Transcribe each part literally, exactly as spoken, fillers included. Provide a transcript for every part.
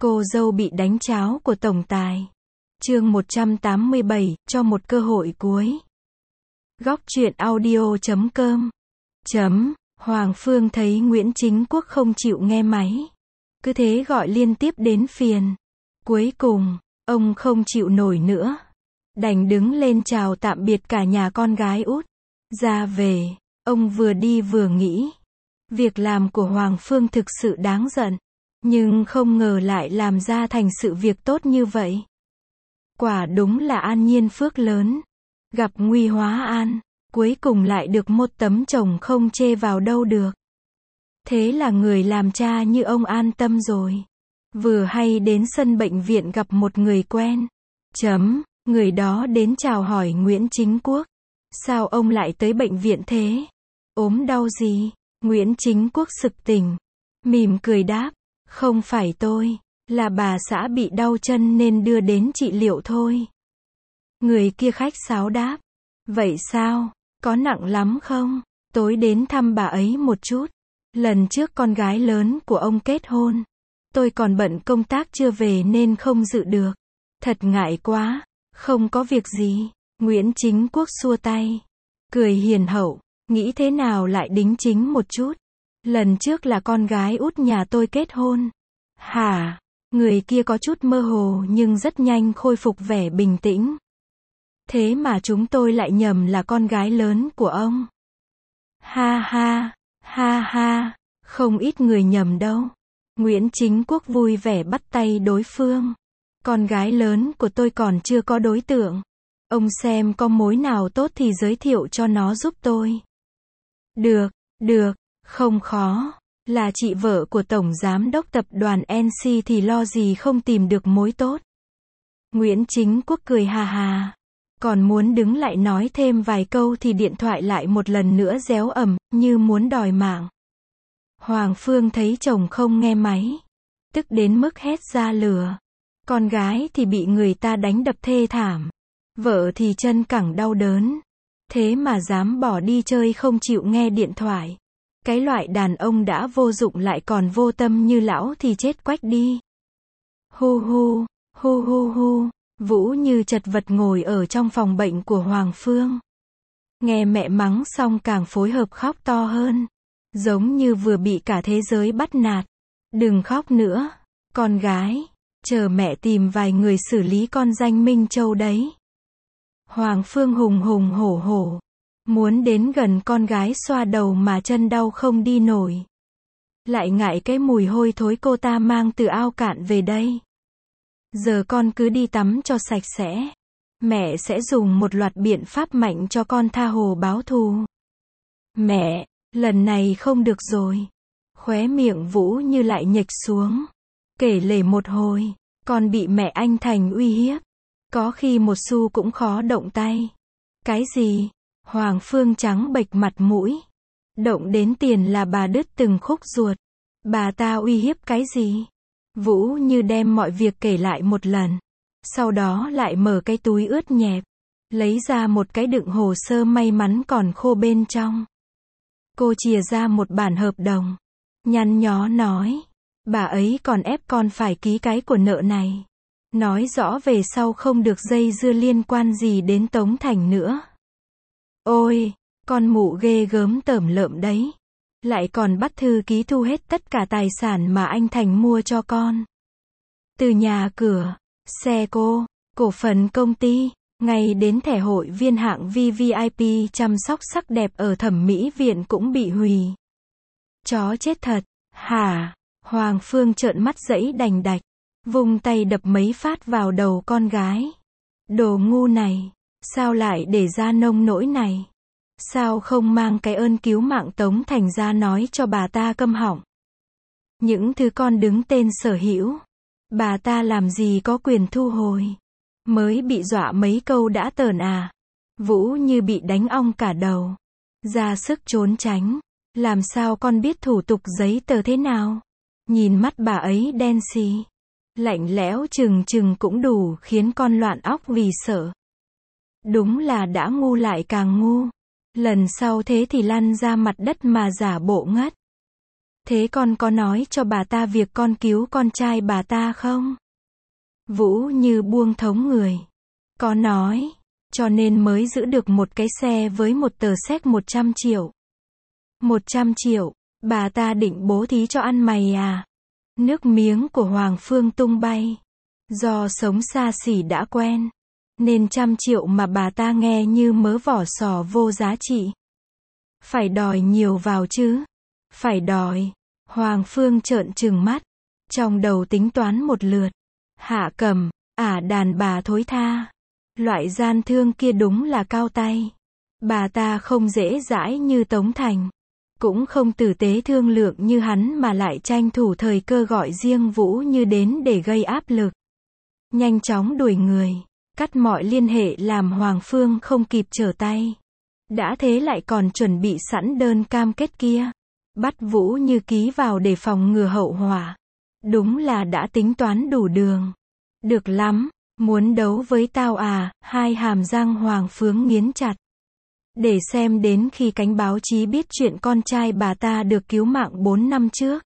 Cô dâu bị đánh cháo của tổng tài. Chương một trăm tám mươi bảy, cho một cơ hội cuối. Góc truyện audio chấm com. Chấm, Hoàng Phương thấy Nguyễn Chính Quốc không chịu nghe máy. Cứ thế gọi liên tiếp đến phiền. Cuối cùng, ông không chịu nổi nữa. Đành đứng lên chào tạm biệt cả nhà con gái út. Ra về, ông vừa đi vừa nghĩ. Việc làm của Hoàng Phương thực sự đáng giận. Nhưng không ngờ lại làm ra thành sự việc tốt như vậy. Quả đúng là an nhiên phước lớn. Gặp nguy hóa an, cuối cùng lại được một tấm chồng không chê vào đâu được. Thế là người làm cha như ông an tâm rồi. Vừa hay đến sân bệnh viện gặp một người quen. Chấm, người đó đến chào hỏi Nguyễn Chính Quốc. Sao ông lại tới bệnh viện thế? Ốm đau gì? Nguyễn Chính Quốc sực tỉnh. Mỉm cười đáp. Không phải tôi, là bà xã bị đau chân nên đưa đến trị liệu thôi. Người kia khách sáo đáp. Vậy sao? Có nặng lắm không? Tối đến thăm bà ấy một chút. Lần trước con gái lớn của ông kết hôn. Tôi còn bận công tác chưa về nên không dự được. Thật ngại quá. Không có việc gì. Nguyễn Chính Quốc xua tay. Cười hiền hậu. Nghĩ thế nào lại đính chính một chút. Lần trước là con gái út nhà tôi kết hôn. Hả? Người kia có chút mơ hồ nhưng rất nhanh khôi phục vẻ bình tĩnh. Thế mà chúng tôi lại nhầm là con gái lớn của ông. Ha ha, ha ha, không ít người nhầm đâu. Nguyễn Chính Quốc vui vẻ bắt tay đối phương. Con gái lớn của tôi còn chưa có đối tượng. Ông xem có mối nào tốt thì giới thiệu cho nó giúp tôi. Được, được. Không khó, là chị vợ của Tổng Giám đốc Tập đoàn en xê thì lo gì không tìm được mối tốt. Nguyễn Chính Quốc cười hà hà. Còn muốn đứng lại nói thêm vài câu thì điện thoại lại một lần nữa réo ầm, như muốn đòi mạng. Hoàng Phương thấy chồng không nghe máy. Tức đến mức hét ra lửa. Con gái thì bị người ta đánh đập thê thảm. Vợ thì chân cẳng đau đớn. Thế mà dám bỏ đi chơi không chịu nghe điện thoại. Cái loại đàn ông đã vô dụng lại còn vô tâm như lão thì chết quách đi. Hu hu, hu hu hu, Vũ như chật vật ngồi ở trong phòng bệnh của Hoàng Phương. Nghe mẹ mắng xong càng phối hợp khóc to hơn. Giống như vừa bị cả thế giới bắt nạt. Đừng khóc nữa, con gái, chờ mẹ tìm vài người xử lý con danh Minh Châu đấy. Hoàng Phương hùng hùng hổ hổ. Muốn đến gần con gái xoa đầu mà chân đau không đi nổi. Lại ngại cái mùi hôi thối cô ta mang từ ao cạn về đây. Giờ con cứ đi tắm cho sạch sẽ. Mẹ sẽ dùng một loạt biện pháp mạnh cho con tha hồ báo thù. Mẹ, lần này không được rồi. Khóe miệng Vũ như lại nhếch xuống. Kể lể một hồi, con bị mẹ anh Thành uy hiếp. Có khi một xu cũng khó động tay. Cái gì? Hoàng Phương trắng bệch mặt mũi. Động đến tiền là bà đứt từng khúc ruột. Bà ta uy hiếp cái gì? Vũ như đem mọi việc kể lại một lần. Sau đó lại mở cái túi ướt nhẹp. Lấy ra một cái đựng hồ sơ may mắn còn khô bên trong. Cô chìa ra một bản hợp đồng. Nhăn nhó nói. Bà ấy còn ép con phải ký cái của nợ này. Nói rõ về sau không được dây dưa liên quan gì đến Tống Thành nữa. Ôi, con mụ ghê gớm tởm lợm đấy. Lại còn bắt thư ký thu hết tất cả tài sản mà anh Thành mua cho con. Từ nhà cửa, xe cô, cổ phần công ty, ngay đến thẻ hội viên hạng vê vê i pê chăm sóc sắc đẹp ở thẩm mỹ viện cũng bị hủy. Chó chết thật, hả? Hoàng Phương trợn mắt giãy đành đạch. Vung tay đập mấy phát vào đầu con gái. Đồ ngu này. Sao lại để ra nông nỗi này? Sao không mang cái ơn cứu mạng Tống Thành ra nói cho bà ta câm họng? Những thứ con đứng tên sở hữu. Bà ta làm gì có quyền thu hồi? Mới bị dọa mấy câu đã tởn à? Vũ như bị đánh ong cả đầu. Ra sức trốn tránh. Làm sao con biết thủ tục giấy tờ thế nào? Nhìn mắt bà ấy đen xì. Lạnh lẽo trừng trừng cũng đủ khiến con loạn óc vì sợ. Đúng là đã ngu lại càng ngu. Lần sau thế thì lăn ra mặt đất mà giả bộ ngất. Thế con có nói cho bà ta việc con cứu con trai bà ta không? Vũ Như buông thống người. Có nói, cho nên mới giữ được một cái xe với một tờ séc một trăm triệu. một trăm triệu, bà ta định bố thí cho ăn mày à? Nước miếng của Hoàng Phương tung bay. Do sống xa xỉ đã quen, nên trăm triệu mà bà ta nghe như mớ vỏ sò vô giá trị. Phải đòi nhiều vào chứ. Phải đòi. Hoàng Phương trợn trừng mắt. Trong đầu tính toán một lượt. Hạ Cầm, ả đàn bà thối tha. Loại gian thương kia đúng là cao tay. Bà ta không dễ dãi như Tống Thành. Cũng không tử tế thương lượng như hắn mà lại tranh thủ thời cơ gọi riêng Vũ Như đến để gây áp lực. Nhanh chóng đuổi người. Cắt mọi liên hệ làm Hoàng Phương không kịp trở tay. Đã thế lại còn chuẩn bị sẵn đơn cam kết kia. Bắt Vũ Như ký vào để phòng ngừa hậu họa. Đúng là đã tính toán đủ đường. Được lắm, muốn đấu với tao à? Hai hàm răng Hoàng Phương nghiến chặt. Để xem đến khi cánh báo chí biết chuyện con trai bà ta được cứu mạng bốn năm trước.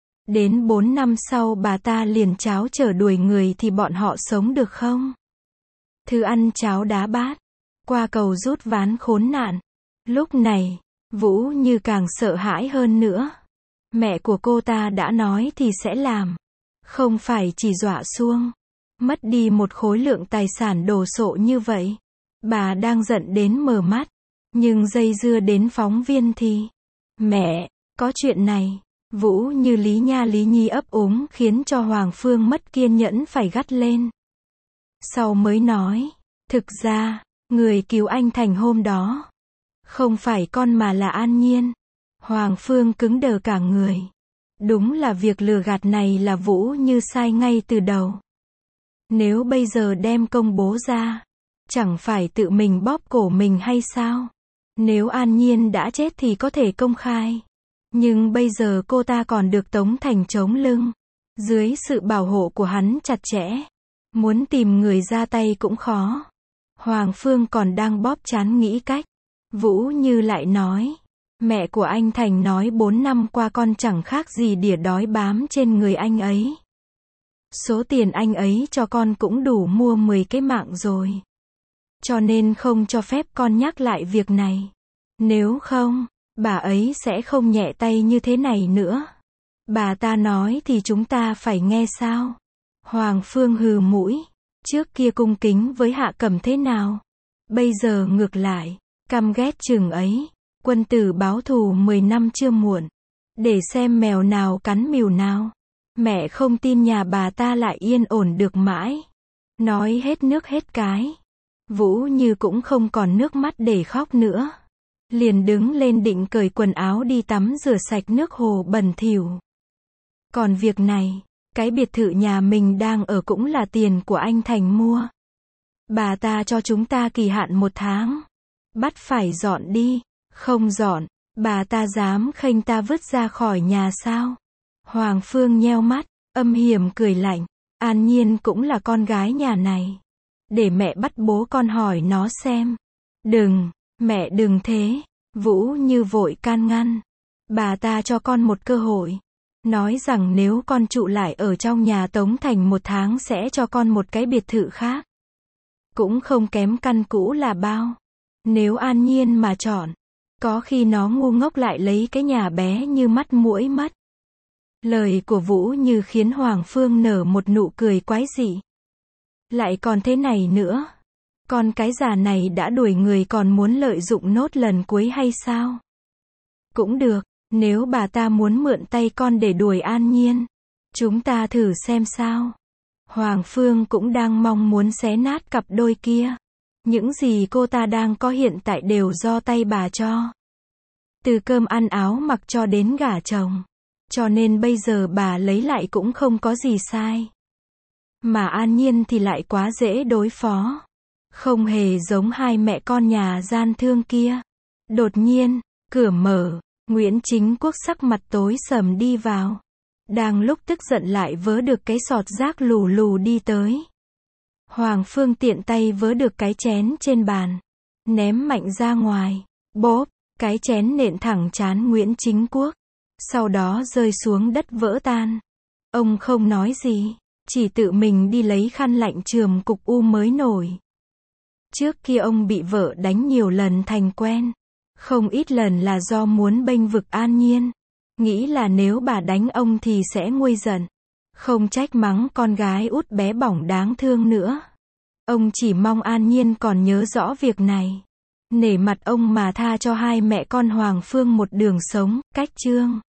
Đến bốn năm sau bà ta liền cháo chở đuổi người thì bọn họ sống được không? Thư ăn cháo đá bát. Qua cầu rút ván khốn nạn. Lúc này, Vũ Như càng sợ hãi hơn nữa. Mẹ của cô ta đã nói thì sẽ làm. Không phải chỉ dọa xuông. Mất đi một khối lượng tài sản đồ sộ như vậy. Bà đang giận đến mờ mắt. Nhưng dây dưa đến phóng viên thì... Mẹ, có chuyện này. Vũ Như lý nha lý nhi ấp úng khiến cho Hoàng Phương mất kiên nhẫn phải gắt lên. Sau mới nói. Thực ra, người cứu anh Thành hôm đó. Không phải con mà là An Nhiên. Hoàng Phương cứng đờ cả người. Đúng là việc lừa gạt này là Vũ Như sai ngay từ đầu. Nếu bây giờ đem công bố ra, chẳng phải tự mình bóp cổ mình hay sao? Nếu An Nhiên đã chết thì có thể công khai. Nhưng bây giờ cô ta còn được Tống Thành chống lưng. Dưới sự bảo hộ của hắn chặt chẽ. Muốn tìm người ra tay cũng khó. Hoàng Phương còn đang bóp trán nghĩ cách. Vũ Như lại nói. Mẹ của anh Thành nói bốn năm qua con chẳng khác gì đỉa đói bám trên người anh ấy. Số tiền anh ấy cho con cũng đủ mua mười cái mạng rồi. Cho nên không cho phép con nhắc lại việc này. Nếu không, bà ấy sẽ không nhẹ tay như thế này nữa. Bà ta nói thì chúng ta phải nghe sao? Hoàng Phương hừ mũi. Trước kia cung kính với Hạ Cẩm thế nào? Bây giờ ngược lại, căm ghét chừng ấy. Quân tử báo thù mười năm chưa muộn. Để xem mèo nào cắn mèo nào. Mẹ không tin nhà bà ta lại yên ổn được mãi. Nói hết nước hết cái. Vũ Như cũng không còn nước mắt để khóc nữa. Liền đứng lên định cởi quần áo đi tắm rửa sạch nước hồ bẩn thỉu. Còn việc này, cái biệt thự nhà mình đang ở cũng là tiền của anh Thành mua. Bà ta cho chúng ta kỳ hạn một tháng. Bắt phải dọn đi. Không dọn, bà ta dám khênh ta vứt ra khỏi nhà sao? Hoàng Phương nheo mắt, âm hiểm cười lạnh. An Nhiên cũng là con gái nhà này. Để mẹ bắt bố con hỏi nó xem. Đừng, mẹ đừng thế. Vũ Như vội can ngăn. Bà ta cho con một cơ hội. Nói rằng nếu con trụ lại ở trong nhà Tống Thành một tháng sẽ cho con một cái biệt thự khác. Cũng không kém căn cũ là bao. Nếu An Nhiên mà chọn, có khi nó ngu ngốc lại lấy cái nhà bé như mắt muỗi mất. Lời của Vũ Như khiến Hoàng Phương nở một nụ cười quái dị. Lại còn thế này nữa. Con cái già này đã đuổi người còn muốn lợi dụng nốt lần cuối hay sao? Cũng được, nếu bà ta muốn mượn tay con để đuổi An Nhiên. Chúng ta thử xem sao. Hoàng Phương cũng đang mong muốn xé nát cặp đôi kia. Những gì cô ta đang có hiện tại đều do tay bà cho. Từ cơm ăn áo mặc cho đến gả chồng. Cho nên bây giờ bà lấy lại cũng không có gì sai. Mà An Nhiên thì lại quá dễ đối phó. Không hề giống hai mẹ con nhà gian thương kia. Đột nhiên, cửa mở, Nguyễn Chính Quốc sắc mặt tối sầm đi vào. Đang lúc tức giận lại vớ được cái sọt rác lù lù đi tới. Hoàng Phương tiện tay vớ được cái chén trên bàn. Ném mạnh ra ngoài. Bốp, cái chén nện thẳng trán Nguyễn Chính Quốc. sau đó rơi xuống đất vỡ tan. Ông không nói gì, chỉ tự mình đi lấy khăn lạnh chườm cục u mới nổi. Trước kia ông bị vợ đánh nhiều lần thành quen. Không ít lần là do muốn bênh vực An Nhiên. Nghĩ là nếu bà đánh ông thì sẽ nguôi giận. Không trách mắng con gái út bé bỏng đáng thương nữa. Ông chỉ mong An Nhiên còn nhớ rõ việc này. Nể mặt ông mà tha cho hai mẹ con Hoàng Phương một đường sống, cách chương.